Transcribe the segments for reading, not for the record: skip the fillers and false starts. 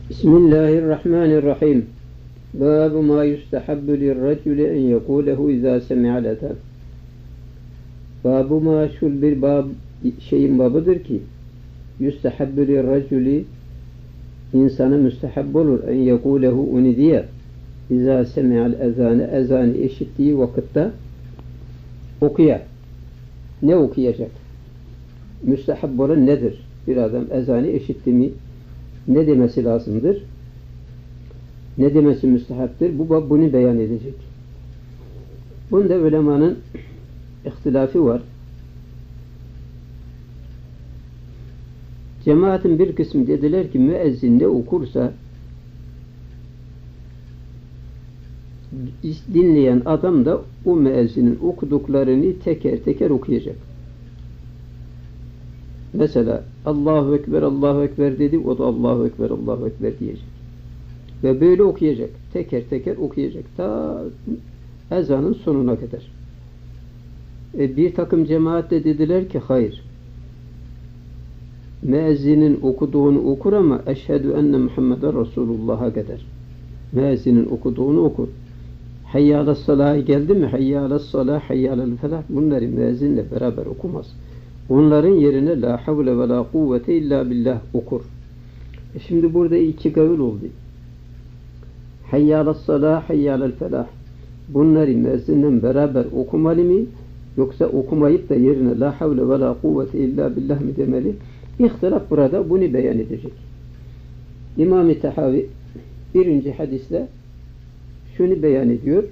Bismillahirrahmanirrahim. Bâbu mâ yustahabbu lirraculi en yekûlehu izâ semi'al ezân. Bâbu mâ şul bir şeyin babıdır ki yustahabbu lirraculi insana müstehab olur en yekûlehu onu diye izâ semi'al ezâne ezanı işittiği vakitte okuyar. Ne okuyacak? Müstehab olan nedir? Bir adam ezanı işitti mi ne demesi lazımdır? Ne demesi müstehaptır? Bu bab bunu beyan edecek. Bunda ulemanın ihtilafı var. Cemaatin bir kısmı dediler ki müezzin ne okursa dinleyen adam da o müezzinin okuduklarını teker teker okuyacak. Mesela Allahu Ekber, Allahu Ekber dedi, o da Allahu Ekber, Allahu Ekber diyecek. Ve böyle okuyacak. Teker teker okuyacak. Ta ezanın sonuna kadar. Bir takım cemaat de dediler ki hayır. Müezzinin okuduğunu okur ama eşhedü enne Muhammeden Resulullah'a kadar. Müezzinin okuduğunu okur. Hayyâles salâh'a geldi mi? Hayyâles salâh, hayyâlel felah. Bunları müezzinle beraber okumaz. Onların yerine la havle ve la kuvvete illa billah okur. Şimdi burada iki kavil oldu. Hayyâles salâh, hayyâlel felah. Bunları müezzinle beraber okumalı mı? Yoksa okumayıp da yerine la havle ve la kuvvete illa billah mı demeli? İhtilaf burada bunu beyan edecek. İmam-ı Tahavi birinci hadisle şunu beyan ediyor.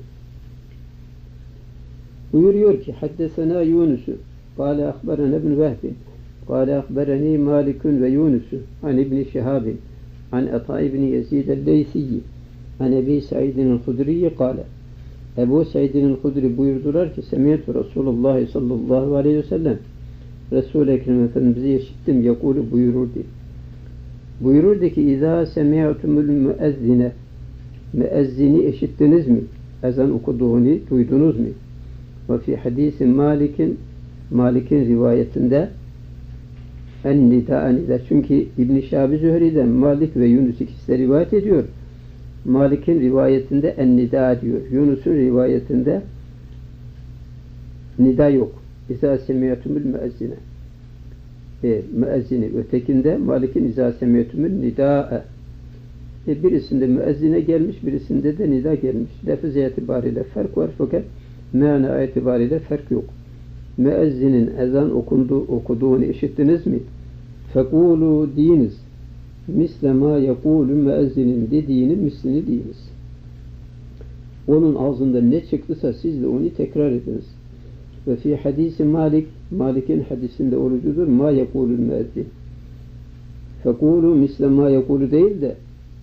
Buyuruyor ki haddesena Yunus'u kâle akberene ibn Vehbin kâle akbereni Malikun ve Yunus'u an ibn Şihabin an Ata ibn Yezid el-Leysiyyi an Ebi Sa'idin el-Hudriyi kâle Ebu Sa'idin el-Hudri buyurdular ki semiyetü Resulullah sallallahu aleyhi ve sellem Resul-i Ekrem Efendimiz'i işittim yakulu buyururdu. Buyururdu ki İzâ semi'tumul müezzine müezzini işittiniz mi? Ezan okuduğunu duydunuz mu? Ve fi hadisi Malik'in rivayetinde en-nida çünkü İbn-i Şabi Zühri'den Malik ve Yunus ikisi de rivayet ediyor. Malik'in rivayetinde en-nida diyor. Yunus'un rivayetinde nida yok. İzâ semi'tumul müezzine. Müezzini ötekinde Malik'in izâ semi'tumul nidâ'e. Birisinde müezzine gelmiş, birisinde de nida gelmiş. Lafız itibariyle fark var fakat mana itibariyle fark yok. Müezzinin ezan okuduğunu işittiniz mi? Fekulu deyiniz. Misle ma yekulu müezzinin dediğinin mislini deyiniz. Onun ağzında ne çıktıysa siz de onu tekrar ediniz. Ve fi hadisi Malik'in hadisinde olucudur. Ma yekulul müezzin. Fekulu misle ma yekulu değil de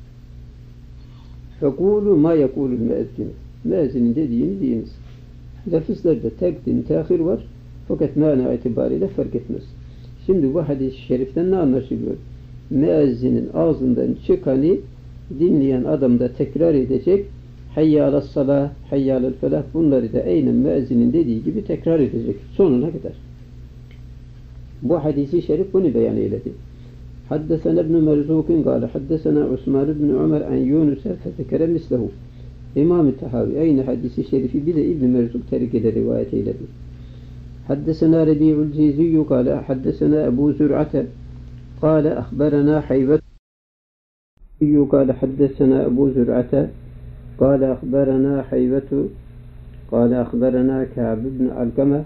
fekulu ma yekulul müezzin. Müezzinin dediğini deyiniz. Lafızlarda tekdim, tehir var. Fakat mana itibariyle fark etmez. Şimdi bu hadis-i şeriften ne anlaşılıyor? Müezzinin ağzından çıkanı dinleyen adam da tekrar edecek. Hayyâles salâh, hayyâlel felah. Bunları da aynen müezzinin dediği gibi tekrar edecek. Sonuna kadar. Bu hadis-i şerif bunu beyan eyledi. Haddesena ibn Merzuk'un gâle haddesena Osman ibn Ömer an Yunus'a fezekere mislehu. İmam-ı Tahavi aynı hadisi şerifi bir de İbn-i Merzuk terikede rivayet eyledi. Haddesena Rebi'ul Ciziyyu kâle haddesena Ebu Zür'ate kâle ahberena Hayvet kâle haddesena Ebu Zür'ate kâle ahberena Hayvetu kâle ahberena Kâb ibn Alkame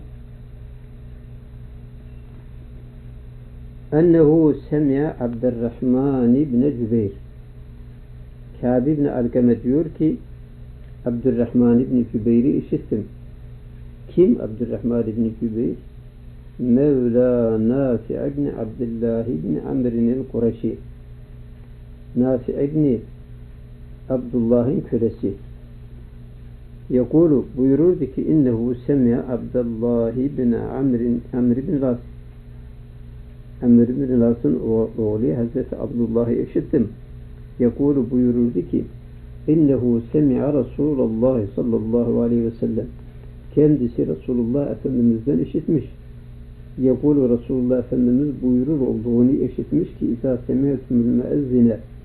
ennehu semya Abdurrahman ibn Cübeyr. Kâb ibn Alkame diyor ki Abdurrahman ibn Cübeyr'i işittim. Kim Abdurrahman ibn Cübeyr? Mevla Nafi ibn Abdullah ibn Amr'in el-Kureşi. Nafi ibn Abdullah'ın kölesi. Yakulu buyururdu ki innehu semya Abdullah ibn Amr ibn Las. Amr ibn Las'ın oğlu Hazreti Abdullah'ı işittim. Yakulu buyururdu ki İnnehu semi'a Resulullah sallallahu aleyhi ve sellem. Kendisi Resulullah Efendimiz'den işitmiş. Yekulu Resulullah Efendimiz buyurur olduğunu işitmiş ki İzâ semi'tumul müezzine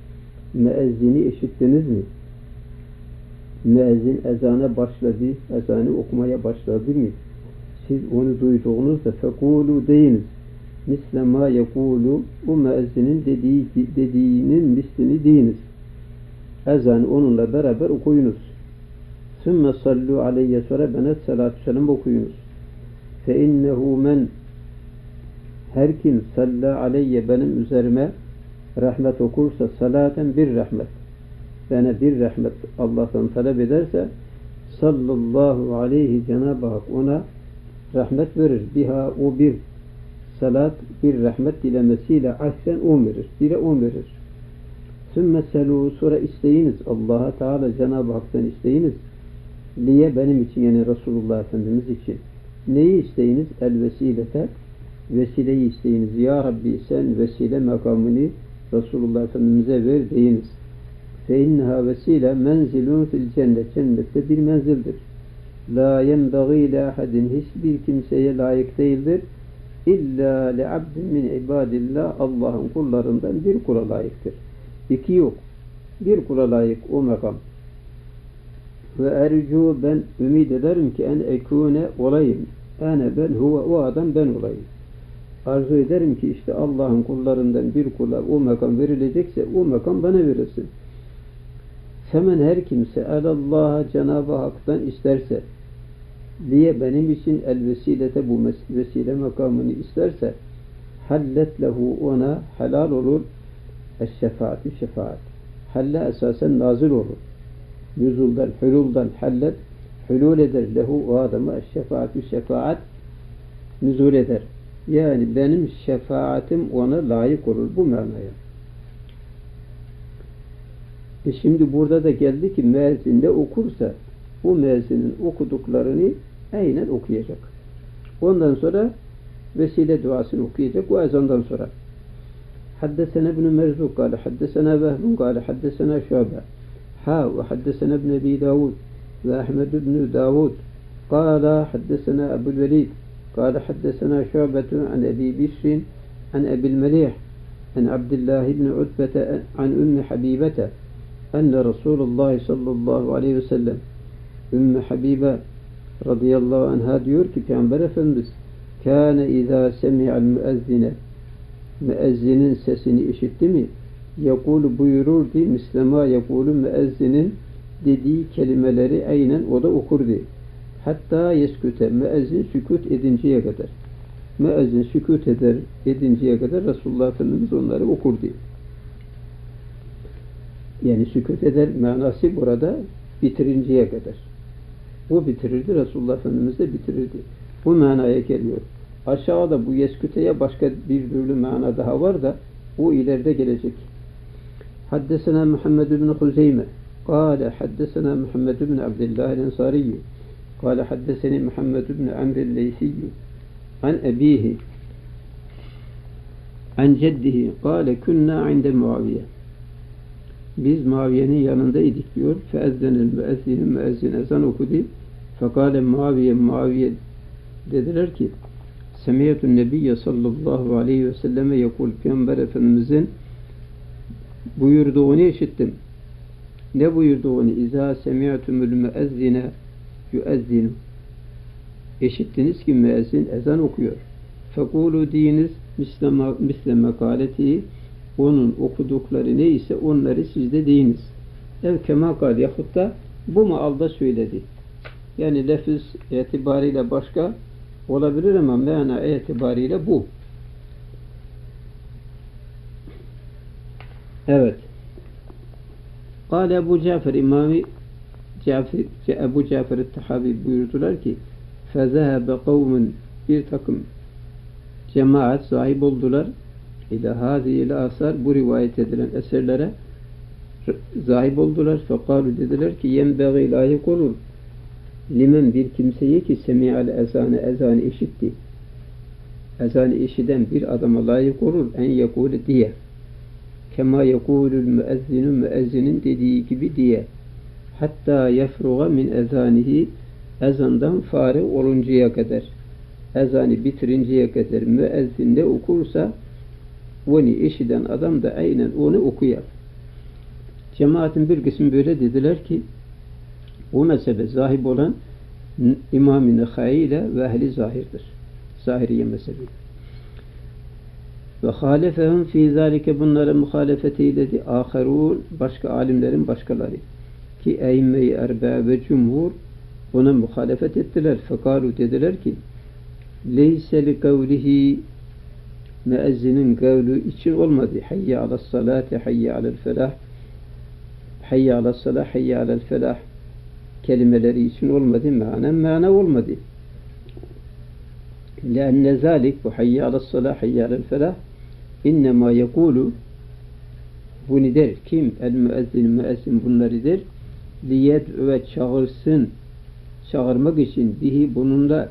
müezzini işittiniz mi? Müezzin ezana başladı, ezanı okumaya başladı mı? Siz onu duyduğunuzda fekulu deyiniz. Misle ma yekulu, bu müezzinin dediğinin mislini deyiniz. Ezanı onunla beraber okuyunuz. Sümme sallu aleyye, sonra bana salatü selam okuyunuz. Fe innehu men, her kim salla aleyye, benim üzerime rahmet okursa, salaten bir rahmet, bana bir rahmet Allah'tan talep ederse, sallallahu aleyhi, Cenab-ı Hak ona rahmet verir. Biha, o bir salat, bir rahmet dilemesiyle ahsen 10 verir. 1'e 10 verir. Sümme selu, sonra isteyiniz. Allah'a Teala, Cenab-ı Hak'tan isteyiniz. Liye, benim için, yani Resulullah Efendimiz için. Neyi isteyiniz? El vesilete, vesileyi isteyiniz. Ya Rabbi, sen vesile makamını Resulullah Efendimiz'e ver deyiniz. Fe inneha vesile menzilun fil cennet, cennette bir menzildir. La yenbagî li ahadin, hiçbir kimseye layık değildir. İlla li abdin min ibadillah, Allah'ın kullarından bir kula layıktır. İki yok. Bir kula layık o makam. Ve ercu, ben ümid ederim ki en ekune olayım. Ene ben, huve, o adam ben olayım. Arzu ederim ki işte Allah'ın kullarından bir kula o makam verilecekse o makam bana verilsin. Hemen her kimse Allah'a, Cenab-ı Hak'tan isterse, diye benim için el vesilete, bu vesile makamını isterse, hallet lehu, ona helal olur, eşşefaatü, şefaat. Halle esasen nazil olur. Nüzuldan, hululdan hallet, hulul eder lehu, o adama eşşefaatü, şefaat nüzul eder. Yani benim şefaatim ona layık olur, bu manaya. Şimdi burada da geldi ki müezzin de okursa, bu müezzinin okuduklarını aynen okuyacak. Ondan sonra vesile duasını okuyacak o ezandan sonra. Haddesena ibn Merzuk kâle haddesena Vehbun kâle haddesena Şuabe ve haddesena ibn Ebi Davud ve Ahmed ibn Davud kâle haddesena Ebu'l-Velid kâle haddesena Şuabetu an Ebi Bişrin an Ebi'l Melih an Abdullah ibn Utbete an Ümmü Habibete enne Resulullah sallallahu aleyhi ve sellem, Ümmü Habibe radıyallahu anha diyor ki Peygamber Efendimiz kâne izâ semi'al müezzine, müezzinin sesini işitti mi, yekûlu, buyururdu, mislema yekûlu, müezzinin dediği kelimeleri aynen o da okurdu. Hatta yesküte, müezzin sükût edinceye kadar, müezzin sükût edinceye kadar Resulullah Efendimiz onları okurdu. Yani sükût eder manası burada bitirinceye kadar. O bitirirdi, Resulullah Efendimiz de bitirirdi. Bu manaya geliyor. Aşağıda bu yesküteye başka bir türlü mana daha var da o ileride gelecek. Haddesena Muhammed ibn Huzeyme kâle haddesena Muhammed ibn Abdillah el-Ensariyyu kâle haddeseni Muhammed ibn Amr el-Leysiyyu an ebihi an ceddihi kâle künnâ inde Muaviye. Biz Muaviye'nin yanındaydık diyor. Feezzenel müezzin, müezzin ezan okudu. Fekale Muaviye dediler ki Semiyetun Nebiyye sallallahu aleyhi ve selleme yekul, Peygamber Efendimizin buyurduğunu işittim. Ne buyurduğunu? İzâ semi'tumul müezzine yüezzinu. İşittiniz ki müezzin ezan okuyor. Fekulu deyiniz misle mekaleti, onun okudukları neyse onları siz de deyiniz. Ev kema kal, yahut da bu maalda söyledi. Yani lafız itibariyle başka olabilir ama mana itibariyle bu. Evet. Kâle Ebu Cafer, İmami Ebu Cafer el-Tahavi buyurdular ki fezehebe kavmun, bir takım cemaat sahip oldular İlâ hâzî asar, bu rivayet edilen eserlere zahip oldular. Fekâlu, dediler ki yenbeğî, layık olur. Limen, bir kimseye ki semi'al ezâne, ezanı işitti. Ezanı işiten bir adama layık olur. En yekûle diye. Kema yekûlül müezzinu, müezzinin dediği gibi diye. Hatta yefruğa min ezanihi, ezandan fare oluncaya kadar. Ezanı bitirinceye kadar müezzin ne okursa onu işiten adam da aynen onu okuyar. Cemaatin bir kısmı böyle dediler ki o mezhebe zahib olan İmam-ı Nekhai ile ve ehli zahirdir. Zahiriye mezhebi. Ve halefehum fî zâlike bunlara muhalefet eyledi. Âherûn başka alimlerin başkaları. Ki eyyme-i erbe ve cumhur ona muhalefet ettiler. Fekâlu dediler ki leyse li kavlihi müezzinin kavlu için olmadı. Hayye alel salati, hayye alel felah, hayye alel salah, hayye alel felah kelimeleri için olmadı. Mana olmadı. لأن ذلك bu hayye alel salah, hayye alel felah innema yekulu bunu der. Kim? El müezzin bunları der. Liyed've çağırsın, çağırmak için bihi bununla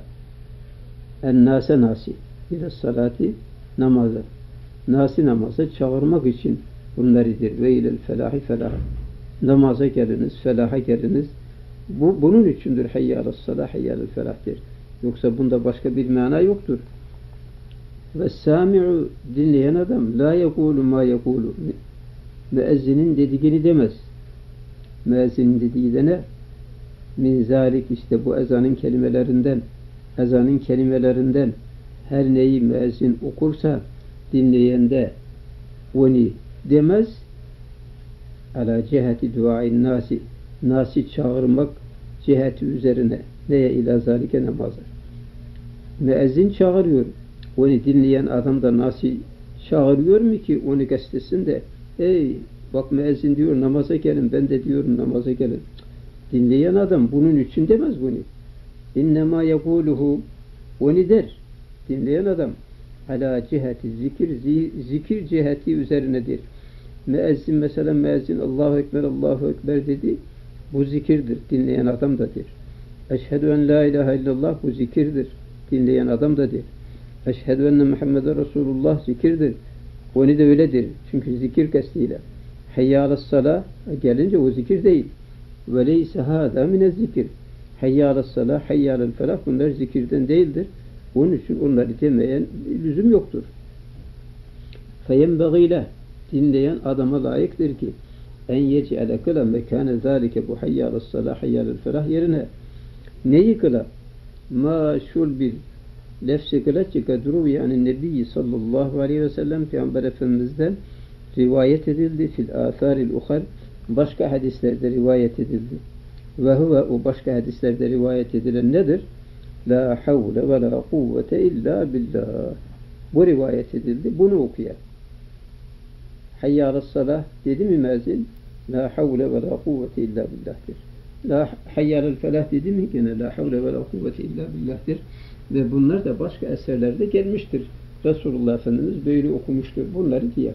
ennâse nasi ile salati namaza, nasi namaza çağırmak için bunlarıdır. Ve ilel felahi felah, namaza geliniz, felaha geliniz. Bunun içindir hayye alel salah, hayye alel felah'tir. Yoksa bunda başka bir mana yoktur. Ve sami'u dinleyen adam la yekulu ma yekulu, müezzinin dediğini demez. Müezzinin dediği de ne? Min zalik işte bu ezanın kelimelerinden her neyi müezzin okursa dinleyen de onu demez. Ala ciheti duain nasi çağırmak ciheti üzerine neye ila zalike namaza. Müezzin çağırıyor. Onu dinleyen adam da nasi çağırıyor mu ki onu gazetsin de ey bak müezzin diyor namaza gelin, ben de diyorum namaza gelin. Dinleyen adam bunun için demez bunu. İnnemâ yekûluhu onu der. Dinleyen adam ala ciheti zikir ciheti üzerinedir. Müezzin mesela müezzin Allahu Ekber Allahu Ekber dedi. Bu zikirdir. Dinleyen adam da der. Eşhedü en la ilahe illallah bu zikirdir. Dinleyen adam da der. Eşhedü enne Muhammeden Resulullah zikirdir. Onu da öyledir. Çünkü zikir kestiyle. Hayye alel-salah gelince o zikir değil. Ve leyse hâdâ mine zikir. Hayye alel-salah, hayye alel-felah bunlar zikirden değildir. Onun için onları demeyen lüzum yoktur. Feyenbeğîle dinleyen adama layıktır ki en yec'ale kıla mekâne zâlike bu hayye alel-salah, hayye alel-felah yerine neyi kıla? Maşul bir lefz-i kıla çıkadru yani Nebi sallallahu aleyhi ve sellem Peygamber Efendimiz'den rivayet edildi fil âthâril uhar başka hadislerde rivayet edildi. Ve huve o başka hadislerde rivayet edilen nedir? La havle ve la kuvvete illa billah. Bu rivayet edildi. Bunu okuyan. Hayye alel-salah dedi mi müezzin? La havle ve la kuvvete illa billah'tir. La hayye alel-felah dedi mi gene la havle ve la kuvvete illa billah'tir. Ve bunlar da başka eserlerde gelmiştir. Resulullah Efendimiz böyle okumuştur. Bunları diye.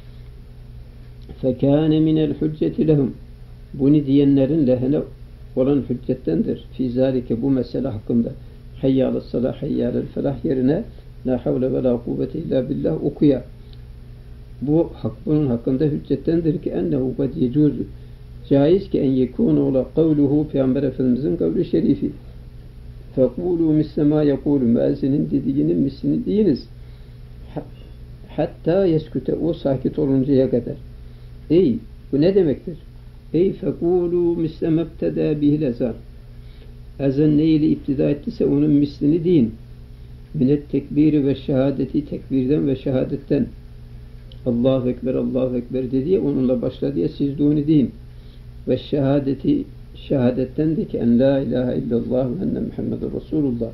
فَكَانَ مِنَ الْحُجَّةِ لَهُمْ bunu diyenlerin lehine olan hüccettendir. Fî zâlike bu mesele hakkında hayye alel-salah, hayye alel-felah yerine la havle ve la kuvvete illa billah okuya. Bunun hakkında hüccettendir ki ennehu kad yecuzu caiz ki en yekûne ola kavluhu Peygamber Efendimizin kavlu şerifi. Fekûlû mislema yekûlû müezzinin dediğinin mislini deyiniz. Hatta yesküte o sakit oluncaya kadar. Ey bu ne demektir? Ey fekûlû mislemebtedâ bihil ezan. Ezan neyle iptida ettiyse onun mislini deyin. Minet tekbiri ve şehadeti tekbirden ve şehadetten. Allahu Ekber, Allahu Ekber dediği onunla başladı diye siz de onu deyin. Ve şehadeti şehadetten de ki en la ilahe illallah ve enne Muhammeden Resulullah.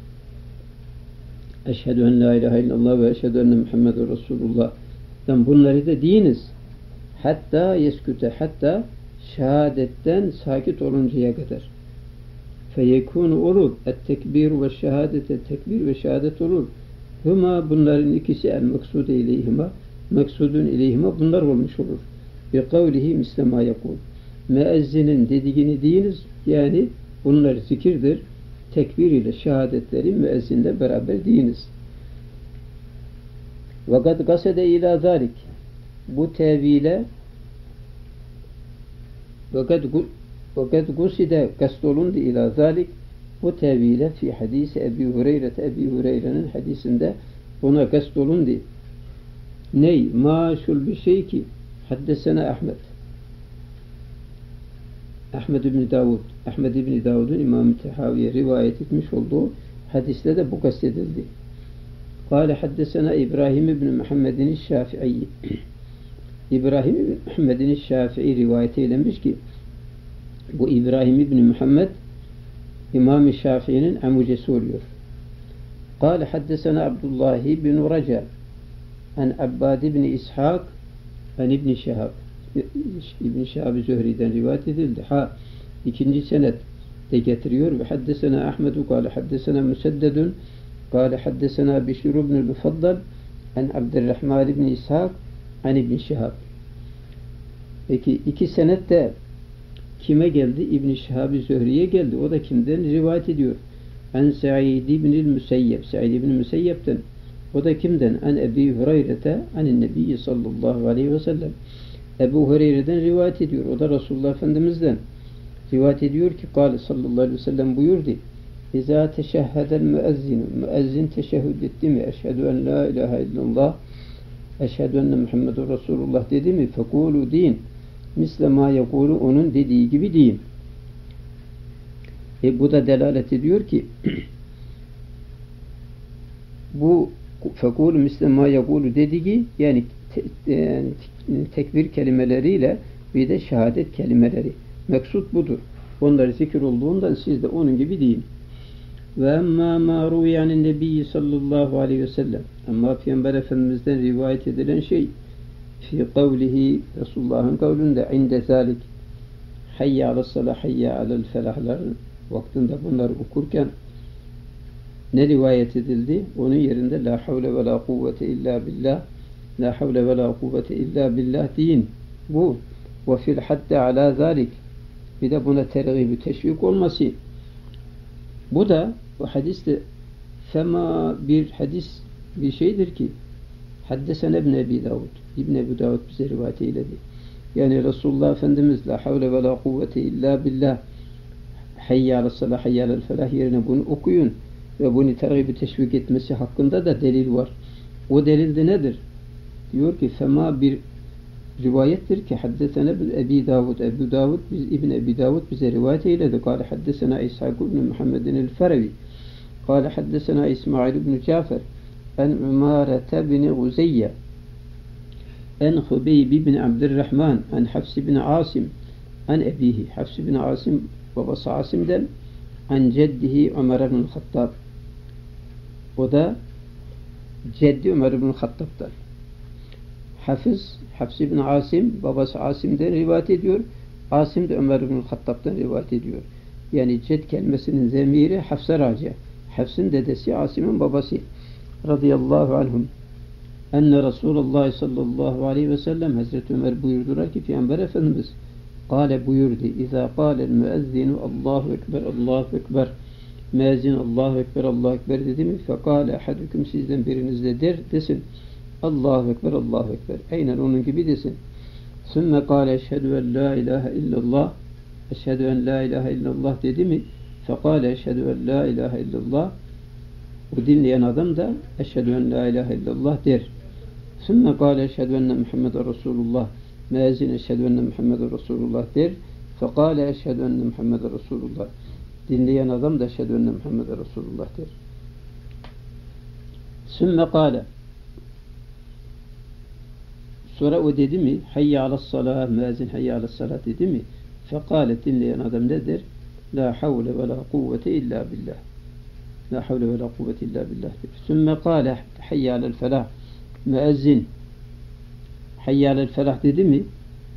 Eşhedü en la ilahe illallah ve eşhedü enne Muhammeden Resulullah. Bunları da deyiniz. Hatta yesküte hatta şehadetten sakit oluncaya kadar. Feyekûnu olur. Et-tekbir ve şehadete tekbir ve şehadet olur. Huma bunların ikisi el-maksud ileyhima maksudun ileyhima bunlar olmuş olur. Bi kavlihi mislema yakul. Müezzinin dediğini deyiniz. Yani bunlar zikirdir. Tekbir ile şehadetleri müezzinle beraber deyiniz. Ve kad gasede ila zalik. Bu tevile ve kad guside kastolundu ila zalik bu tevile fi hadisi Ebi Hureyre'nin hadisinde ona kastolundu. Ney? Maşul bir şey ki haddesene Ahmet. Ahmed İbni Davud, Ahmed İbni Davud'un İmam-ı Tehaviye rivayet etmiş olduğu hadiste de bu kastedildi. Kâle haddesena İbrahim İbni Muhammed'in Şafii. İbrahim İbni Muhammed'in Şafii rivayet eylemiş ki bu İbrahim İbni Muhammed İmam-ı Şafii'nin amucesi oluyor. Kâle haddesena Abdullah bin Raca an Abbad ibn İshak an İbn Şehab. İbn Şehab-ı Zühri'den rivayet edildi. İkinci senet de getiriyor ve haddesena Ahmedu kâle haddesena Müseddedun kâle haddesena Bişr ibn Mufaddal an Abdurrahman ibn İshak an İbn Şehab. Peki iki senet de kime geldi? İbn Şehab-ı Zühri'ye geldi. O da kimden rivayet ediyor? An Sa'id ibn Müseyyeb. Sa'id ibn Müseyyeb'ten. O da kimden? An Ebi Hureyre'te anin Nebi sallallahu aleyhi ve sellem. Ebu Hureyre'den rivayet ediyor. O da Resulullah Efendimiz'den rivayet ediyor ki kâle sallallahu aleyhi ve sellem buyurdu. İzâ teşehhedel müezzinu. Müezzin teşehhüd etti mi? Eşhedü en la ilahe illallah. Eşhedü enne Muhammedun Resulullah dedi mi? Fekûlû din. Misle ma yekûlû onun dediği gibi deyin. Bu da delalet ediyor ki bu fekûlû misle ma yekûlû dediği yani tekbir kelimeleriyle bir de şehadet kelimeleri. Meksut budur. Onları zikir olduğundan siz de onun gibi deyin. Ve emmâ mâ rûyânin nebiyyi sallallahu aleyhi ve sellem. Ama Peygamber Efendimiz'den rivayet edilen şey fi kavlihi Resulullah'ın kavlinde inde zâlik hayya alassalâh hayya alel felahların vaktinde bunları okurken ne rivayet edildi? Onun yerinde la havle ve la kuvvete illa billah la havle ve la kuvvete illa billah deyin. Bu ve fil hadde ala zâlik bir de buna tergib-i teşvik olması. Bu da bu hadiste fema bir hadis bir şeydir ki haddesene İbn Ebi Davud. İbn Ebi Davud bize rivayet eyledi. Yani Resulullah Efendimiz la havle ve la kuvvete illa billah hayya alassalah hayya alel felah yerine bunu okuyun ve bunu tergib-i teşvik etmesi hakkında da delil var. O delil de nedir? Diyor ki fema bir rivayettir ki haddesene Ebi Davud. Ebu Davud İbn Ebi Davud bize rivayet eyledi. Kâle haddesena İshak ibn Muhammedin el-Ferevi. Kâle haddesena İsmail ibn Cafer en Umarete bin Guzeyye en Hubeyb ibn Abdurrahman en Hafs ibn Asim en ebihi. Hafs ibn Asim babası Asim'den en ceddihi Ömer ibn Hattab. O da ceddi Ömer ibn Hattab'dan. Hafs ibn Asim babası Asim'den rivayet ediyor. Asim de Ömer ibn Hattab'dan rivayet ediyor. Yani ced kelimesinin zemiri Hafs'a raci. Hafs'ın dedesi Asim'in babası radıyallahu anhum. Enne Resulullah sallallahu aleyhi ve sellem Hazreti Ömer buyurdular ki Peygamber Efendimiz kâle buyurdu. İzâ kâlel müezzinu Allahu Ekber Allahu Ekber. Müezzin Allahu Ekber Allahu Ekber dedi mi? Fekâle ahadüküm sizden biriniz de desin. Allahu Ekber Allahu Ekber. Aynen onun gibi desin. Sümme kâle eşhedü en la ilahe illallah. Eşhedü en la ilahe illallah dedi mi? Fekâle eşhedü en la ilahe illallah. Bu dinleyen adam da eşhedü en la ilahe illallah der. Sümme kâle eşhedü enne Muhammeden Resulullah. Müezzin eşhedü enne Muhammeden Resulullah der. Fekâle eşhedü enne Muhammeden Resulullah. Dinleyen adam da eşhedü enne Muhammeden Resulullah der. Sümme kâle. Sonra o dedi mi? Hayya alassalah. Müezzin hayya alassalah dedi mi? Fekâle dinleyen adam ne der? La havle ve la kuvvete illa billah. La havle ve la kuvvete illa billah. Sümme kâle hayya alel felah. Müezzin hayya alel felah dedi mi?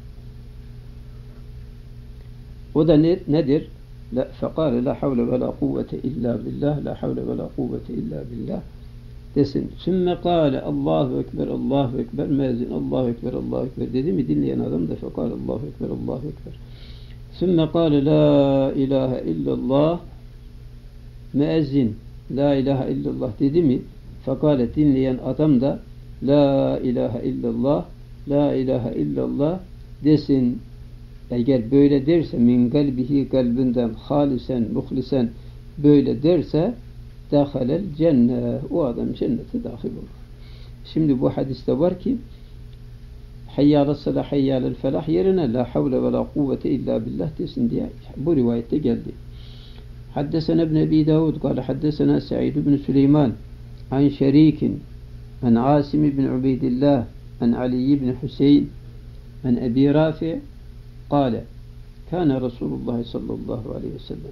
O da nedir? Fekâle la havle ve la kuvvete illa billah. La havle ve la kuvvete illa billah desin. Sümme kâle Allahu Ekber Allahu Ekber. Müezzin Allahu Ekber Allahu Ekber dedi mi? Dinleyen adam da fekâle Allahu Ekber Allahu Ekber. Sümme kâle la ilahe illallah. Müezzin la ilahe illallah dedi mi? Fekâle dinleyen adam da la ilahe illallah la ilahe illallah desin. Eğer böyle derse min kalbihi kalbinden halisen muhlisen böyle derse dahalel cennet o adam cennete dahil olur. Şimdi bu hadiste var ki hayyâle salah hayyâlel felah yerine la havle ve la kuvvete illa billah desin diye bu rivayette geldi. Haddesena ibn Ebi Davud kâle haddesena Sa'id ibn Süleyman an Şerikin an Asim ibn Ubeydillah an Ali ibn Hüseyin an Ebi Rafi kâle kâne Resulullah sallallahu aleyhi ve sellem.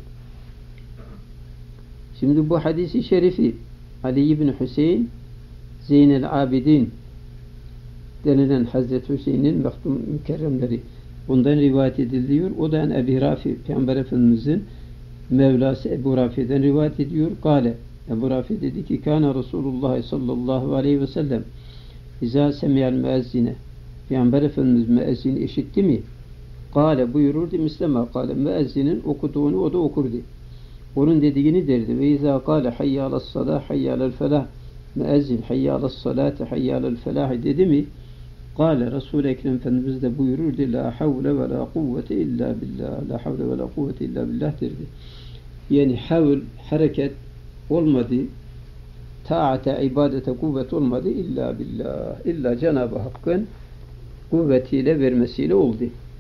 Şimdi bu hadisi şerifi Ali ibn Hüseyin Zeynel Abidin denilen Hazreti Hüseyin'in maktum mükerremleri bundan rivayet ediliyor. O da Ebi Rafi Peygamber Efendimiz'in Mevlası Ebu Rafi'den rivayet ediyor. Kale Ebu Rafi dedi ki Kâne Resulullah sallallahu aleyhi ve sellem İzâ semiyel müezzine Peygamber Efendimiz müezzini işitti mi? Kale buyururdu mislema kale müezzinin okuduğunu o da okurdu. Onun dediğini derdi. Ve izâ kâle hayyâles salâh hayyâlel felah müezzin hayyâles salâte hayyâlel felah dedi mi? Kâle Resul-i Ekrem Efendimiz de buyururdu la havle ve la kuvvete illa billah la havle ve la kuvvete illa billah derdi. Yani havl hareket olmadı, taate ibadete kuvvet olmadı illa billah. İlla Cenab-ı Hakk'ın kuvvetiyle vermesiyle oldu.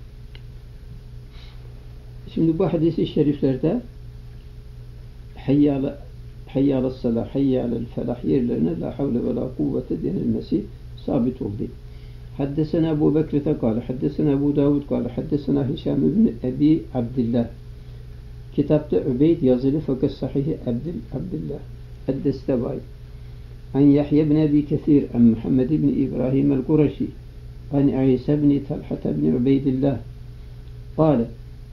Şimdi bu hadis-i şeriflerde hayyâle salah, hayyâlel felah yerlerine la havle ve la kuvvete denilmesi sabit oldu. Haddesena Ebu Bekir'te kâle, haddesena Ebu Davud kâle, haddesena Hişam ibn Ebi Abdillah. Kitapta Übeyd yazılı fakat sahihi Abdillah. Haddestevay. An Yahya ibn Ebi Kethir, an Muhammed ibn İbrahim el-Kureşi, an İsa ibn Talha ibn Ubeydillah. Kâle,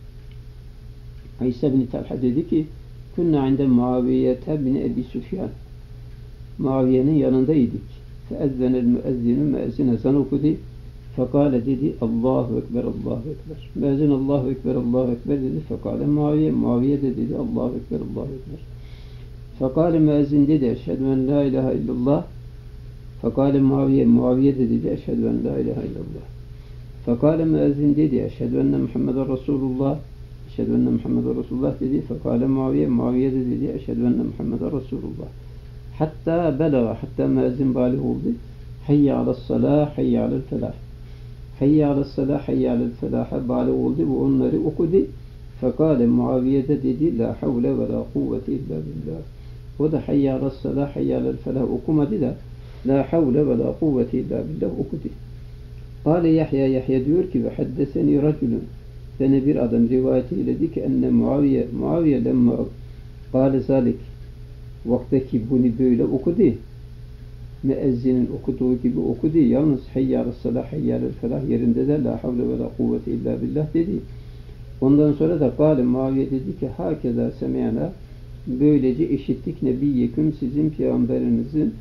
İsa ibn Talha dedi ki, Kunna inde Muaviyete bin Ebi Süfyan. Muaviye'nin yanındaydık. Feezzenel müezzinu müezzin ezan okudu. Fekale dedi Allahu Ekber, Allahu Ekber. Müezzin Allahu Ekber, Allahu Ekber dedi. Fekale Muaviye, Muaviye de dedi Allahu Ekber, Allahu Ekber. Fekale müezzin dedi Eşhedü en la ilahe illallah. Fekale Muaviye, Muaviye de dedi Eşhedü en la ilahe illallah. Fekale müezzin dedi Eşhedü enne Muhammeden Resulullah. Eşhedü enne Muhammeden Resulullah dedi. Fekale Muaviye, Muaviye de dedi Eşhedü enne Muhammeden Resulullah. Hatta belaga, hatta müezzin bâlih oldu. Hayye alel salâh, hayye alel felah. Hayye alel salâh, hayye alel felâhe bâlih oldu ve onları okudu. Fekale Muaviye de dedi la havle ve la kuvvete illa billah. O da hayye alel salâh, hayye alel felah okumadı da la havle ve la kuvvete illa billah okudu. Kale Yahya, Yahya diyor ki ve haddeseni raculun. Bana bir adam rivayet eyledi ki enne Muaviye lemma kâle zalik. Vaktaki bunu böyle okudu. Müezzinin okuduğu gibi okudu. Yalnız hayyâles salâh hayyâlel felah yerinde de la havle ve la kuvvete illa billah dedi. Ondan sonra da kâle Muaviye dedi ki hakeza semiyana böylece işittik nebiyyeküm sizin peygamberinizin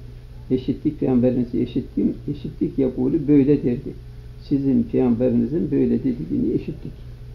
işittik yakulu böyle derdi. Sizin peygamberinizin böyle dediğini işittik.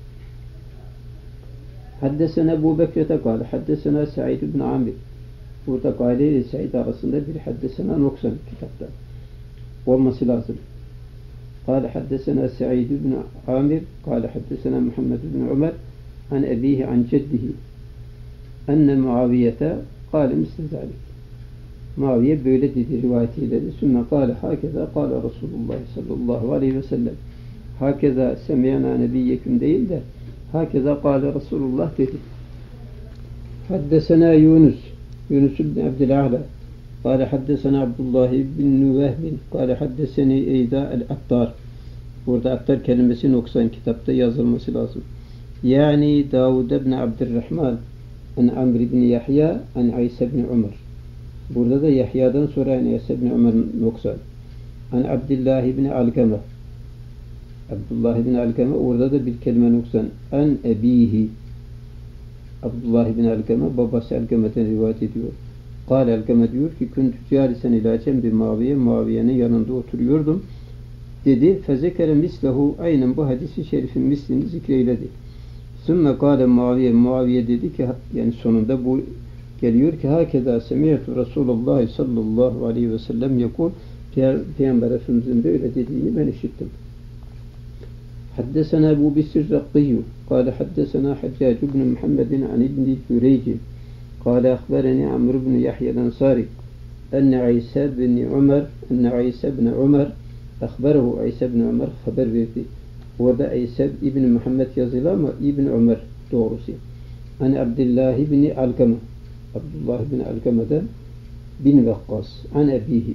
Haddesena Ebu Bekir'te kâle haddesena Sa'id ibn Amir. Burada Gale ile Sa'id arasında bir haddesena noksan kitapta olması lazım. Kâle haddesena Sa'id ibn Amir kâle haddesena Muhammed ibn Ömer an ebihi an ceddihi enne Muaviyete kâle misli zâlik. Muaviye böyle dedi rivayet eyledi. Sümme kâle hakeza kâle Resulullah sallallahu aleyhi ve sellem. Hakeza semiyana nebiyyeküm değil de hakeza kâle Resulullah dedi. Haddesena Yunus ibn Abdül'A'la kâle haddesena Abdullah ibn Vehbin kâle haddeseni Eyda el-Attar. Burada Attar kelimesi noksan kitapta yazılması lazım. Yani Davud ibn Abdurrahman an Amr ibn Yahya an İsa ibn Ömer. Burada da Yahya'dan sonra İsa ibn Ömer noksan. An Abdullah ibn Alkame. Abdullah ibn Alkame orada da bir kelime noksan. An ebihi. Abdullah ibn Alkame babası Alkame'den rivayet ediyor. Kâle Alkame diyor ki kuntu câlisen ilâ cembi Muaviye, Muaviye'nin yanında oturuyordum dedi. Fezekere mislehu aynen bu hadisi şerifin mislini zikreyledi. Sümme kâle Muaviye dedi ki yani sonunda bu geliyor ki hakeza semiyatu Resulullah sallallahu aleyhi ve sellem yakul Peygamber Efendimizin böyle dediğini ben işittim. Haddesena Ebu Bisr Rakkiyyü kâle haddesena Haccac ibn Muhammedin an ibn Cüreyci kâle akbereni Amr ibn Yahya el-Ansari enne İsa ibn Ömer Ehberehu İsa ibn Ömer haber verdi. Orada İsa ibn Muhammed yazılı ama İbn Ömer doğrusu. Hani Abdullah ibn Alkame. Abdullah ibn Alkame'den bin Vakkas. An ebihi.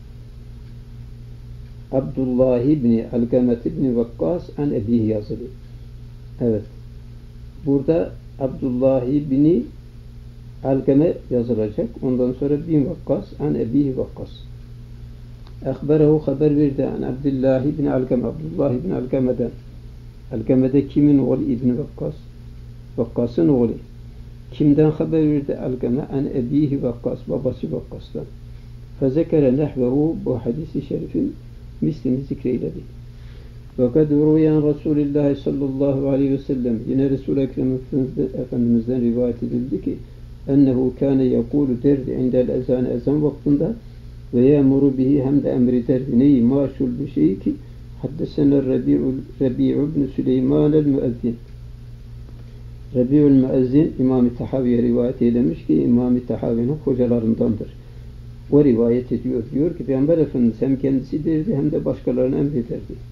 Abdullah ibn Alkamet ibn Vakkas an ebihi yazılı. Evet. Burada Abdullah ibn Alkame yazılacak. Ondan sonra bin Vakkas an ebihi Vakkas. Ehberehu haber verdi an Abdullah ibn Alkame. Abdullah ibn Alkame'den. Alkame'de kimin oğlu İbn Vakkas? Vakkas'ın oğlu. Kimden haber verdi Alkame? An ebihi Vakkas. Babası Vakkas'tan. Fezekere nehvehu bu hadisi şerifin mislini zikreyledi. Ve kad ruyan Resulullah sallallahu aleyhi ve sellem yine Resul-i Ekrem Efendimiz'den rivayet edildi ki ennehu kâne yekûlu derdi indel ezan ezan vaktinde ve yemuru bihi hem de emrederdi neyi maşul bir şey ki haddesene Rabi'u ibn Süleyman el-Müezzin. Rabi'ul Müezzin İmam-ı Tahavi'ye rivayet eylemiş ki İmam-ı Tahavi'nin hocalarındandır. O rivayet ediyor. Diyor ki Peygamber Efendimiz hem kendisi derdi hem de başkalarına emrederdi.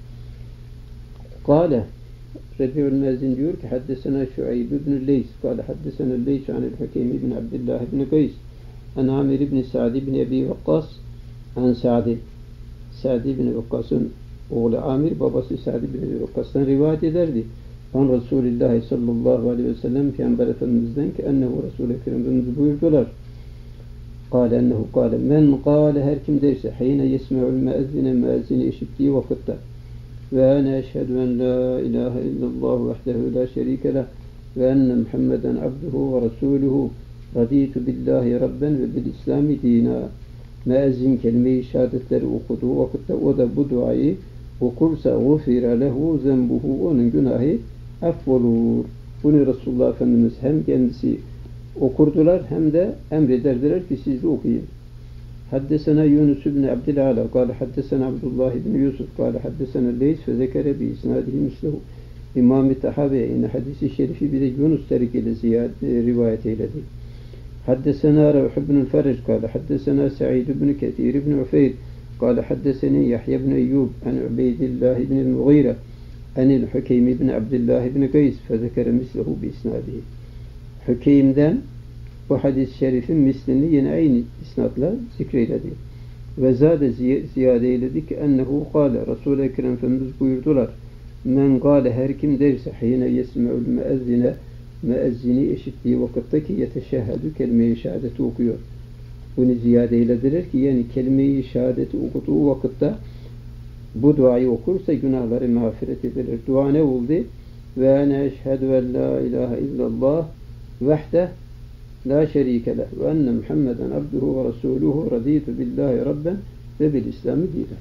Kâle Rabi'ul Müezzin diyor ki haddesena Şuayb ibn Leys kâle haddesena Leys anil Hakim ibn Abdullah ibn Qays an Amir ibn Sa'd ibn Ebi Vakkas an Sa'd ibn Vakkas'ın oğlu Amir babası Sa'd ibn Ebi Vakkas'tan rivayet ederdi. An Resulullah sallallahu aleyhi ve sellem Peygamber Efendimiz'den ki ennehu Resul-i Ekrem'den buyurdular. Kâle ennehu kâle men kâle her kim derse hîne yesme'ul müezzine müezzini işittiği vakitte ve ene eşhedü en la ilahe illallah vahdehu la şerike leh ve enne Muhammeden abduhu ve resuluhu raditu billahi rabben ve bil islami dina. Müezzin kelime-i şehadetleri okuduğu vakitte o da bu duayı okursa gufira lehu zembuhu onun günahı affolur. Bunu Resulullah Efendimiz hem kendisi okurdular hem de emrederdiler ki siz de okuyun. Haddesena Yunus ibn Abdülala kâle haddesena Abdullah ibn Yusuf kâle haddesena Leys fe zekere bi isnadihi mislehu. İmam-ı Tahavi'ye yine hadisi şerifi bir de Yunus tarikiyle rivayet eyledi. Haddesena Ravh ibn Feric kâle haddesena Sa'id ibn Ketir ibn Ufeyr kâle haddeseni Yahya ibn Eyyub an Ubeydillah ibn el-Mughire anil Hakim ibn Abdullah ibn Qays fe zekere mislehu bi isnadihi. Hükümden bu hadis-i şerifin mislini yine aynı isnatla zikreyledi. Ve zade ziyade eyledi ki ennehu kâle Resul-i Ekrem Efendimiz buyurdular. Men kâle her kim derse hîne yesme'ul müezzine müezzini eşittiği vakitte ki yeteşehhedü kelime-i şehadeti okuyor. Bunu ziyade eylediler ki yani kelime-i şehadeti okuduğu vakitte bu duayı okursa günahları mağfiret edilir. Dua ne oldu? Ve ene eşhedü en la ilahe illallah vahde la şerike leh ve enne Muhammeden abduhu ve resuluhu raditu billahi rabben ve bil islami dinen.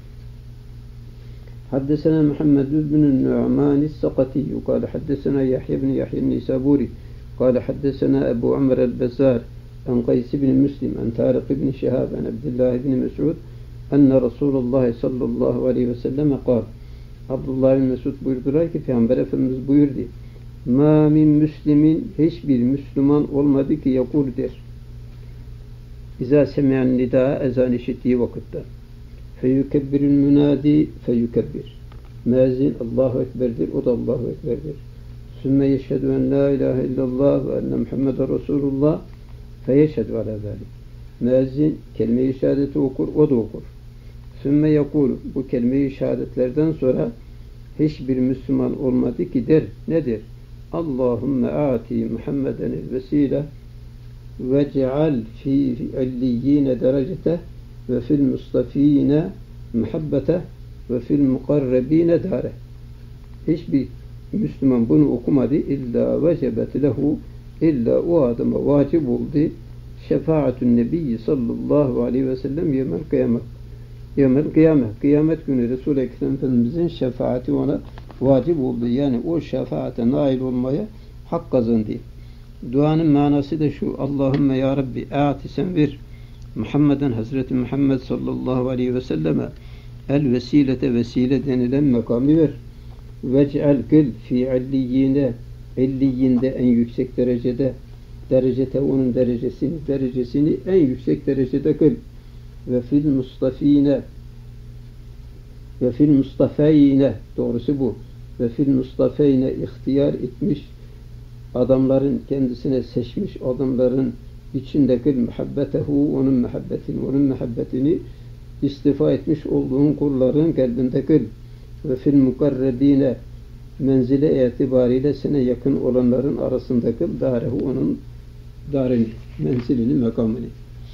Haddesena Muhammed ibn Nu'man es-Sakati kâle haddesena Yahya ibn Yahya el-Nisaburi kâle haddesena Ebu Amr el-Bezzar an Qays ibn Müslim an Tariq ibn Şihab an Abdullah ibn Mes'ud enne Resulullah sallallahu aleyhi ve sellem kâle Abdullah ibn Mes'ud buyurdular ki Peygamber Efendimiz buyurdu. Ma min müslimin hiçbir Müslüman olmadı ki yakul der. İzâ semi'an nida ezan işittiği vakitte. Feyukebbirül münadi feyukebbir. Müezzin Allahu Ekber'dir. O da Allahu Ekber'dir. Sümme yeşhedü en la ilahe illallah ve enne Muhammeden Resulullah feyeşhedü ala zâlik. Müezzin kelime-i şehadeti okur. O da okur. Sümme yakul. Bu kelime-i şehadetlerden sonra hiçbir Müslüman olmadı ki der. Nedir? Allahümme ati Muhammeden el-vesile ve ceal fi illiyyine derecete ve fil mustafine muhabbete ve fil mukarrebine dare. Hiçbir Müslüman bunu okumadı. İlla vecebet lehu illa o adama vacip oldu. Şefaatün nebiyyi sallallahu aleyhi ve sellem yevmel kıyamet. Yevmel kıyamet. Kıyamet günü Resul-i Ekrem Efendimizin şefaati ona vacip oldu. Yani o şefaate nail olmaya hak kazandı. Duanın manası da şu. Allahümme ya Rabbi a'ti sen ver Muhammeden Hazreti Muhammed sallallahu aleyhi ve selleme el vesilete vesile denilen makamı ver. Vec'al kıl fi illiyinde en yüksek derecete onun derecesini en yüksek derecede kıl. Ve fil mustafine ve fil mustafeyne, doğrusu bu, ve fil mustafeyne ihtiyar etmiş adamların, kendisine seçmiş adamların içindeki muhabbetehu, onun muhabbetini istifa etmiş olduğun kulların kalbindeki ve fil mukarrebine, menzile itibariyle sana yakın olanların arasındaki darehu, onun darini, menzilini, makamını.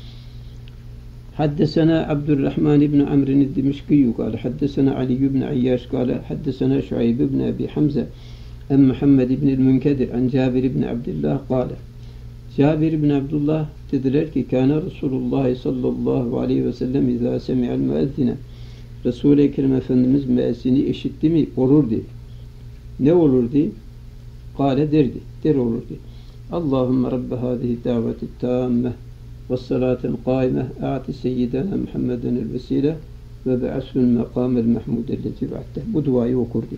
حدثنا عبد الرحمن بن عمرو الدمشقي قال حدثنا علي بن عياش قال حدثنا شعيب بن أبي حمزة عن محمد بن المنكدر عن جابر بن عبد الله قال Cabir bin Abdullah dediler ki kâne Resulullah sallallahu aleyhi ve sellem izâ semi'al müezzine, Resul-i Ekrem Efendimiz müezzini işitti mi olurdu. Ne olurdu? Kâle der olurdu. Allahümme Rabbe hâzihi daveti tâmme ve salâten qâime a'ti seyyidena Muhammeden el vesile ve be'ashul meqâmel mahmudelleti ba'te. Bu duayı okurdu.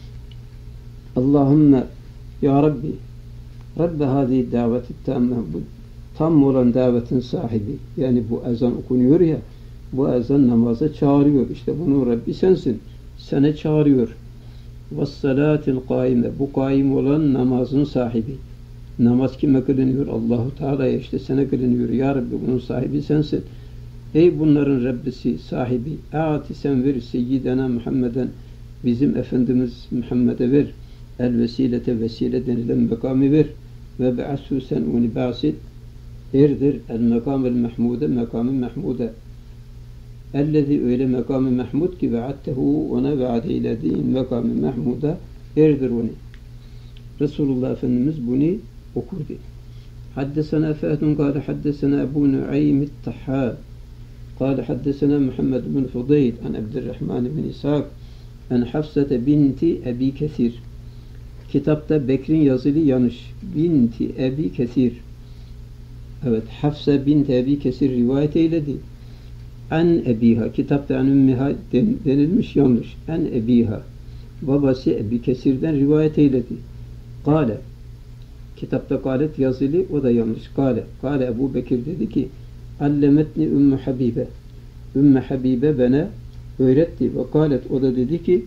Allahümme ya Rabbi Rabbe hâzihi daveti tâmme, bu tam olan davetin sahibi, yani bu ezan okunuyor ya, bu ezan namaza çağırıyor. İşte bunun Rabbi sensin. Sana çağırıyor. Ve's-salâtil kâime, bu kaim olan namazın sahibi. Namaz kime kılınıyor? Allahu Teala'ya, işte sana kılınıyor. Ya Rabbi bunun sahibi sensin. Ey bunların Rabbisi, sahibi. A'ti sen ver seyyidena Muhammeden, bizim Efendimiz Muhammed'e ver. El vesilete, vesile denilen makamı ver. Ve be'ashu sen onu basit erdir. El mekamel mahmude, makamı mahmude. Ellezî, öyle makamı mahmud ki ve'attehu, ona vaad eylediğin makamı mahmuda erdir onu. Resulullah Efendimiz bunu okurdu. Haddesena Fâhdun kâle haddesena Ebu Nu'aym et-Tahhâ kâle haddesena Muhammed bin Fudayl an Abdurrahman bin İshak an Hafsate binti Ebi Kesir. Kitapta Bekir'in yazılı yanlış. Binti Ebi Kesir. Evet, Hafsa binti Ebi Kesir rivayet eyledi. An Ebiha. Kitapta an Ümmiha denilmiş, yanlış. An Ebiha. Babası Ebi Kesir'den rivayet eyledi. Kale. Kitapta galet yazılı, o da yanlış. Kale Ebu Bekir dedi ki Allemetni Ümmü Habibe. Ümmü Habibe bana öğretti. Ve galet, o da dedi ki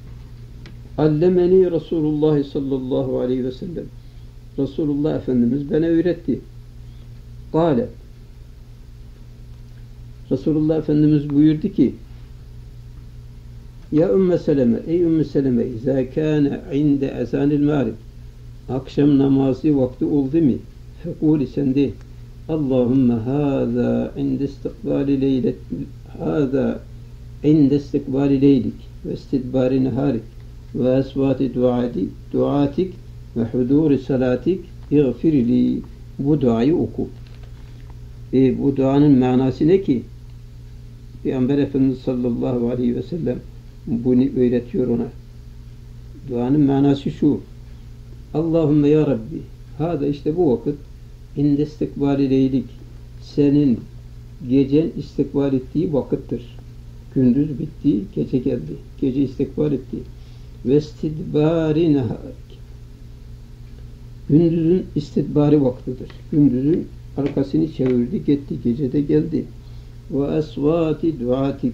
Allemeni Resulullah sallallahu aleyhi ve sellem. Resulullah Efendimiz bana öğretti. Kale. Resulullah Efendimiz buyurdu ki Ya Ümmü Seleme, ey Ümmü Seleme, izâ kâne inde ezânil mağrib, akşam namazı vakti oldu mu? Fekûli, sen de Allahümme hâzâ inde istikbâli leylet, hâzâ inde istikbâli leylik ve istidbâri nehârik ve esvâti duatik ve hudûri salatik iğfirli. Bu duayı oku. Bu duanın manası ne ki? Peygamber Efendimiz sallallahu aleyhi ve sellem bunu öğretiyor ona. Duanın manası şu: Allahümme ya Rabbi, hâda, işte bu vakit inde istikbali leylik, senin gecen istikbal ettiği vakittir. Gündüz bitti, gece geldi. Gece istikbal etti. Ve istidbari neharik, gündüzün istidbari vaktidir. Gündüzün arkasını çevirdi, gitti, gecede geldi. Ve esvati duatik,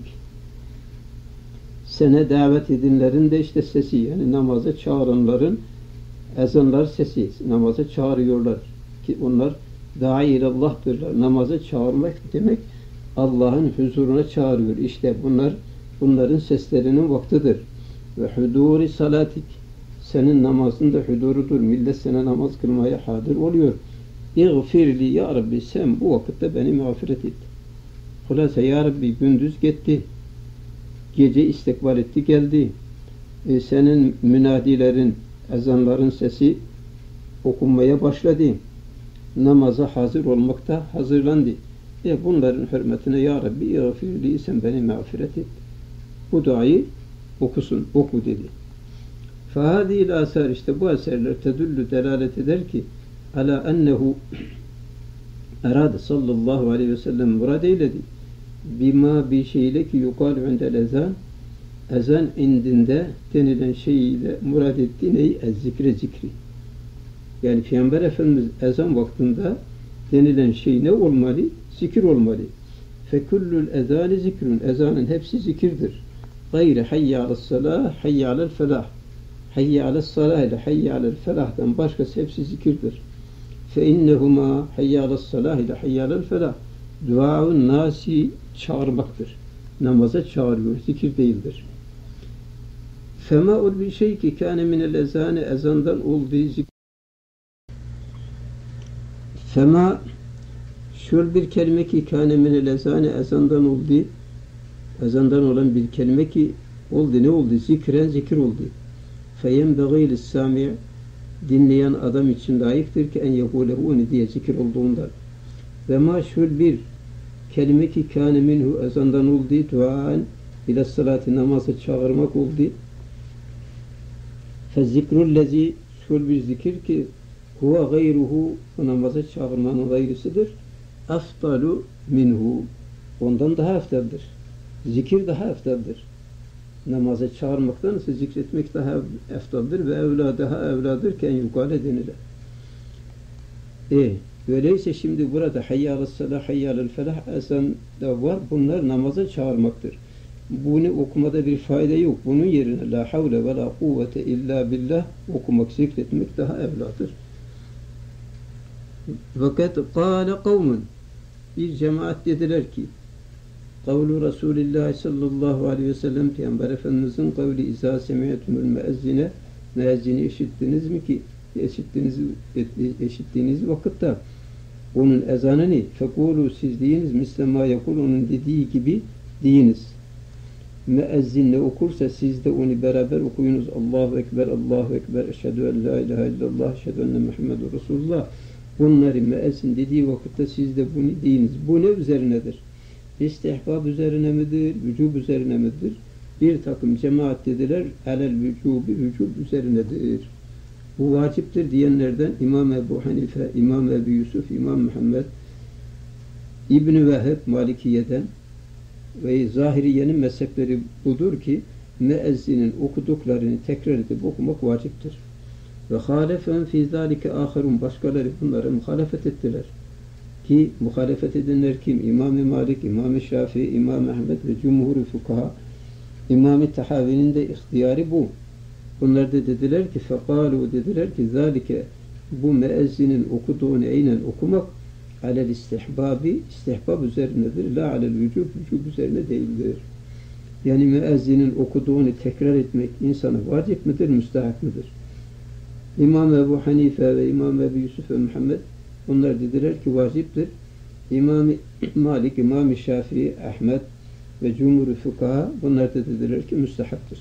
sene davet edinlerin de işte sesi, yani namaza çağıranların ezanlar sesi, namaza çağırıyorlar ki onlar da'i ilallah'tırlar. Namaza çağırmak demek Allah'ın huzuruna çağırıyor. İşte bunların seslerinin vaktidir. Ve huduri salatik, senin namazın da hudurudur. Millet sana namaz kılmaya hadir oluyor. İğfirli ya Rabbi, sen bu vakitte beni mağfiret et. Hulasa ya Rabbi, gündüz gitti, gece istikbal etti, geldi. Senin münadilerin, ezanların sesi okunmaya başladı. Namaza hazır olmakta hazırlandı. Bunların hürmetine ya Rabbi iğfirli, sen beni mağfiret et. Bu duayı oku dedi. Fahadîl asar, işte bu eserler tedüllü, delalet eder ki ala ennehu erade sallallahu aleyhi ve sellem murad eyledi. Bima bir şeyle ki yukalu indel ezan, ezan indinde denilen şeyiyle murad ettiği neyi? Zikri. Yani Peygamber Efendimiz ezan vaktinde denilen şey ne olmalı? Zikir olmalı. Fekullül ezâni zikrun, ezanın hepsi zikirdir. gayri hayye alessalah, hayye alel felah. Hayye alessalah ile hayye alel felah'tan başkası hepsi zikirdir. Fe innehuma hayye alessalah ile hayye alel felah. Duaun nasi çağırmaktır. Namaza çağırıyor, zikir değildir. Fema ol bir şey ki kâne minel ezâne, ezandan olduğu zikir. Fema şöyle bir kelime ki kâne minel ezâne, ezandan olduğu, ezandan olan bir kelime ki oldu, ne oldu? Zikren, zikir oldu. Feyenbeğî lissâmi', dinleyen adam için layıktır ki en yekûlehu diye zikir olduğundan. Ve ma şöyle bir kelime ki kâne minhu, ezandan oldu, duan ile salati, namazı çağırmak oldu. Fe zikrullezî, şöyle bir zikir ki huve gayruhu, namazı çağırmanın gayrısıdır. Afdalu minhu, ondan daha eftaldir. Zikir daha eftaldir. Namaza çağırmaktan ise zikretmek daha eftaldir ve evla daha evladır ki en yukale denilir. Öyleyse şimdi burada hayye alessalah, hayye alel felah ezan da var. Bunlar namaza çağırmaktır. Bunu okumada bir fayda yok. Bunun yerine la havle ve la kuvvete illa billah okumak, zikretmek daha evladır. Fakat kâle kavmun, bir cemaat dediler ki kavlu Resulullah sallallahu aleyhi ve sellem, Peygamber Efendimizin kavli izâ semi'tumul müezzine, müezzini işittiniz mi ki işittiğiniz vakitte onun ezanını fekûlû, siz deyiniz mislema yakul, onun dediği gibi deyiniz. Müezzin ne okursa siz de onu beraber okuyunuz. Allahu Ekber, Allahu Ekber, eşhedü en la ilahe illallah, eşhedü enne Muhammedur Resulullah. Bunları müezzin dediği vakitte siz de bunu deyiniz. Bu ne üzerinedir? İstihbab üzerine midir? Vücub üzerine midir? Bir takım cemaat dediler, alel vücubi, vücub üzerinedir. Bu vaciptir diyenlerden İmam Ebu Hanife, İmam Ebu Yusuf, İmam Muhammed, İbn-i Vehheb Malikiye'den ve Zahiriye'nin mezhepleri budur ki müezzinin okuduklarını tekrar edip okumak vaciptir. Ve hâlefen fî zâlike âherun, başkaları bunlara muhalefet ettiler. Ki muhalefet edenler kim? İmam-ı Malik, İmam-ı Şafii, İmam Ahmed ve Cumhur-u Fukaha. İmam-ı Tahavi'nin de ihtiyarı bu. Bunlar da dediler ki fekâlu, dediler ki zâlike, bu müezzinin okuduğunu aynen okumak alel istihbabi, istihbab üzerinedir. La alel vücub, vücub üzerine değildir. Yani müezzinin okuduğunu tekrar etmek insana vacip midir, müstahak mıdır? İmam Ebu Hanife ve İmam Ebu Yusuf ve Muhammed, onlar dediler ki vaciptir. İmam Malik, İmam Şafii, Ahmed ve Cumhur-u Fukaha, bunlar da dediler ki müstahaptır.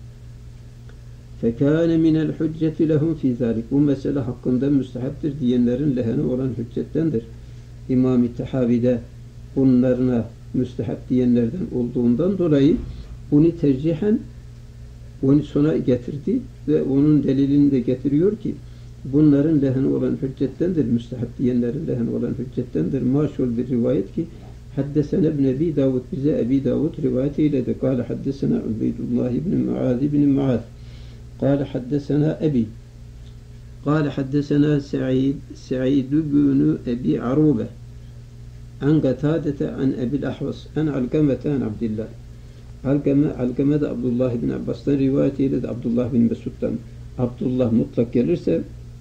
فَكَانَ مِنَ الْحُجَّةِ لَهُمْ فِي ذَٰلِكَ, bu mesele hakkında müstahaptır diyenlerin lehine olan hüccettendir. İmam-ı Tahavi'de bunlarına müstahap diyenlerden olduğundan dolayı bunu tercihen onu sona getirdi ve onun delilini de getiriyor ki bunların lehine olan hüccettendir, müstahap diyenlerin lehine olan hüccettendir. Maşhur bir rivayet ki haddesene ibn Ebi Davud, bize Ebi Davud rivayet eyledi. Kâle haddesena Ubeydullah ibn Muaz ibn Muaz. Kâle haddesena Ebi. Kâle haddesena Sa'id ibn Ebi Arube. An Gatâdete an Ebil Ahvas. An Alkamete an Abdillah. Alkame de Abdullah ibn Abbas'tan rivayet eyledi, Abdullah bin Mesud'dan. Abdullah mutlak gelirse,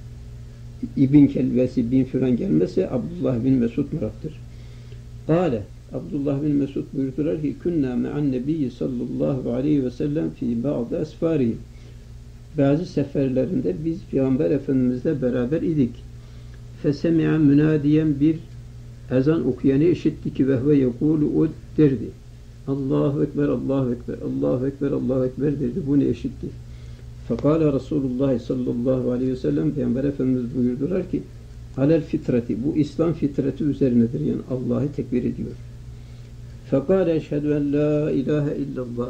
İbn kelimesi, bin filan gelmezse Abdullah bin Mesud murattır. Kâle, Abdullah bin Mesud buyurdular ki, künnâ me'an nebiyyi sallallahu aleyhi ve sellem fî ba'd esfârihi. Bazı seferlerinde biz Peygamber Efendimizle beraber idik. Fesemi'a münadiyen, bir ezan okuyanı işitti ki vehve yekûlu, o derdi. Allahu Ekber, Allahu Ekber, Allahu Ekber, Allahu Ekber derdi. Bunu işitti. Fekâle Resulullah sallallahu aleyhi ve sellem, Peygamber Efendimiz buyurdular ki alel fitrati, bu İslam fitreti üzerinedir. Yani Allah'ı tekbir ediyor. Fekâle eşhedü en la ilahe illallah.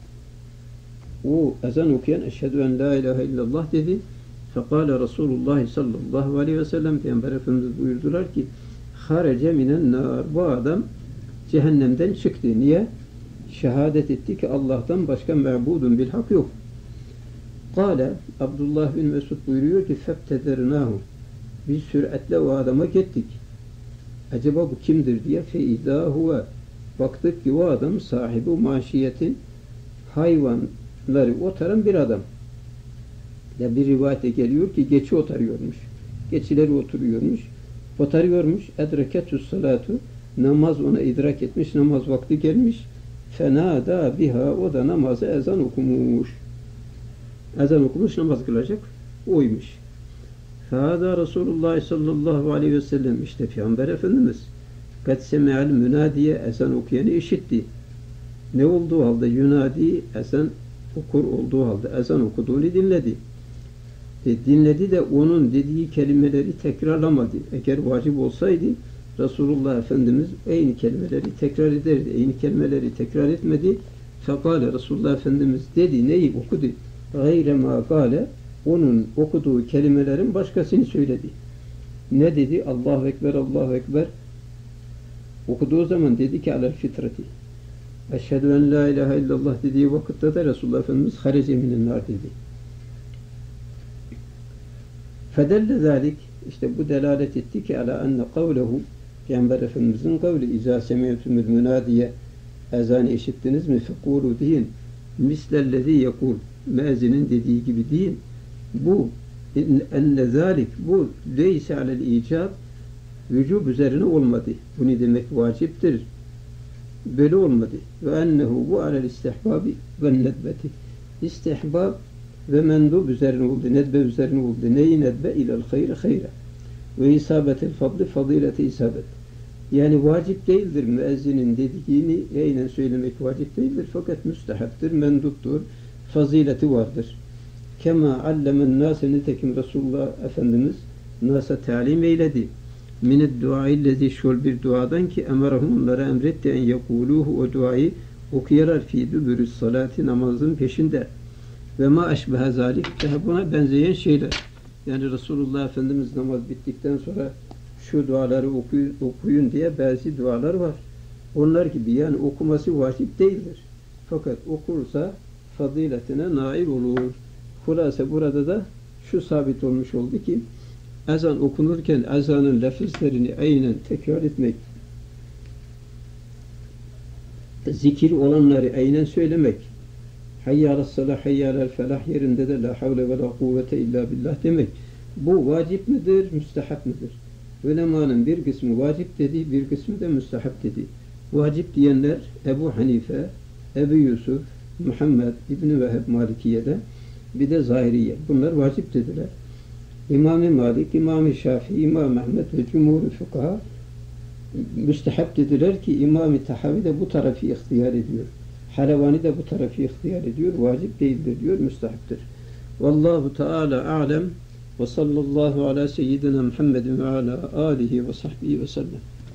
O ezan okuyan eşhedü en la ilahe illallah dedi. Fekâle Resulullah sallallahu aleyhi ve sellem, Peygamber Efendimiz buyurdular ki harece minen nar, bu adam cehennemden çıktı. Niye? Şehadet etti ki Allah'tan başka mebudun bil hak yok. Kâle, Abdullah bin Mesud buyuruyor ki febtedernâhu, biz süratle o adama gittik. Acaba bu kimdir diye, feizâ huve, baktık ki o adam sahibi maşiyetin, hayvanları otaran bir adam. Ya bir rivayete geliyor ki geçi otarıyormuş. Geçileri oturuyormuş. Otarıyormuş. Edreketü's salatu. Namaz ona idrak etmiş. Namaz vakti gelmiş. Fenada biha. O da namazı ezan okumuş. Ezan okumuş, namaz kılacak. Oymuş. Fehâdâ Resulullah sallallahu aleyhi ve sellem. İşte Peygamber Efendimiz kad seme'al münadiye, ezan okuyanı işitti. Ne olduğu halde yunadi, ezan okur olduğu halde ezan okuduğunu dinledi. Dinledi de onun dediği kelimeleri tekrarlamadı. Eğer vacip olsaydı Resulullah Efendimiz aynı kelimeleri tekrar ederdi. Aynı kelimeleri tekrar etmedi. Fekale, Resulullah Efendimiz dedi, neyi okudu? Gayre ma gale, onun okuduğu kelimelerin başkasını söyledi. Ne dedi? Allahu Ekber, Allahu Ekber. Okuduğu zaman dedi ki alel fitrati. Eşhedü en la ilahe illallah dediği vakitte de Resulullah Efendimiz harece minen nar dedi. Fedelle zalik, işte bu delalet etti ki ala enne kavlehu, Peygamber Efendimizin kavli izâ semiyetümül münadiye, ezanı işittiniz mi fekûlû deyin, mislellezî yekûl, müezzinin dediği gibi deyin. Bu enne zalik, bu leyse alel icab, vücub üzerine olmadı. Bu ne demek? Vaciptir. Böyle olmadı. Ve ennehu bu alel istihbabi ve nedbeti. İstihbab ve mendub üzerine oldu. Nedbe üzerine oldu. Neyi nedbe? İlel hayri hayra. Ve isabetel fadli fadileti isabet. Yani vacip değildir. Müezzinin dediğini aynen söylemek vacip değildir. Fakat müstehaptır, menduptur. Fazileti vardır. Kema allemen nâse, nitekim Resulullah Efendimiz nâsa talim eyledi. Mined duâillezî, şol bir duadan ki emerahum, onlara emretti en yekûlûhu, o duayı okuyalar fî dübürü's salâti, namazın peşinde. Ve ma eşbehe zâlik, buna benzeyen şeyler. Yani Resulullah Efendimiz namaz bittikten sonra şu duaları okuyun diye bazı dualar var. Onlar gibi, yani okuması vacip değildir. Fakat okursa faziletine nail olur. Hulasa burada da şu sabit olmuş oldu ki ezan okunurken ezanın lafızlarını aynen tekrar etmek, zikir olanları aynen söylemek, hayyâlâ's-salâh, hayyâlâl-felah yerinde de la havle ve la kuvvete illa billah demek. Bu vacip midir, müstehap midir? Ulemanın bir kısmı vacip dedi, bir kısmı da müstehap dedi. Vacip diyenler Ebu Hanife, Ebu Yusuf, Muhammed İbn-i Veheb Malikiye'de, bir de Zahiriye. Bunlar vacip dediler. İmam-ı Malik, İmam-ı Şafii, İmam Ahmet ve Cumhur-u Fukaha müstehap dediler ki İmam-ı Tahavi de bu tarafı ihtiyar ediyor. Halavani de bu tarafı ihtiyar ediyor. Vacip değildir diyor, müstehaptır. Vallahu Teala a'lem ve sallallahu ala seyyidina Muhammedin ve ala alihi ve sahbihi ve sellem.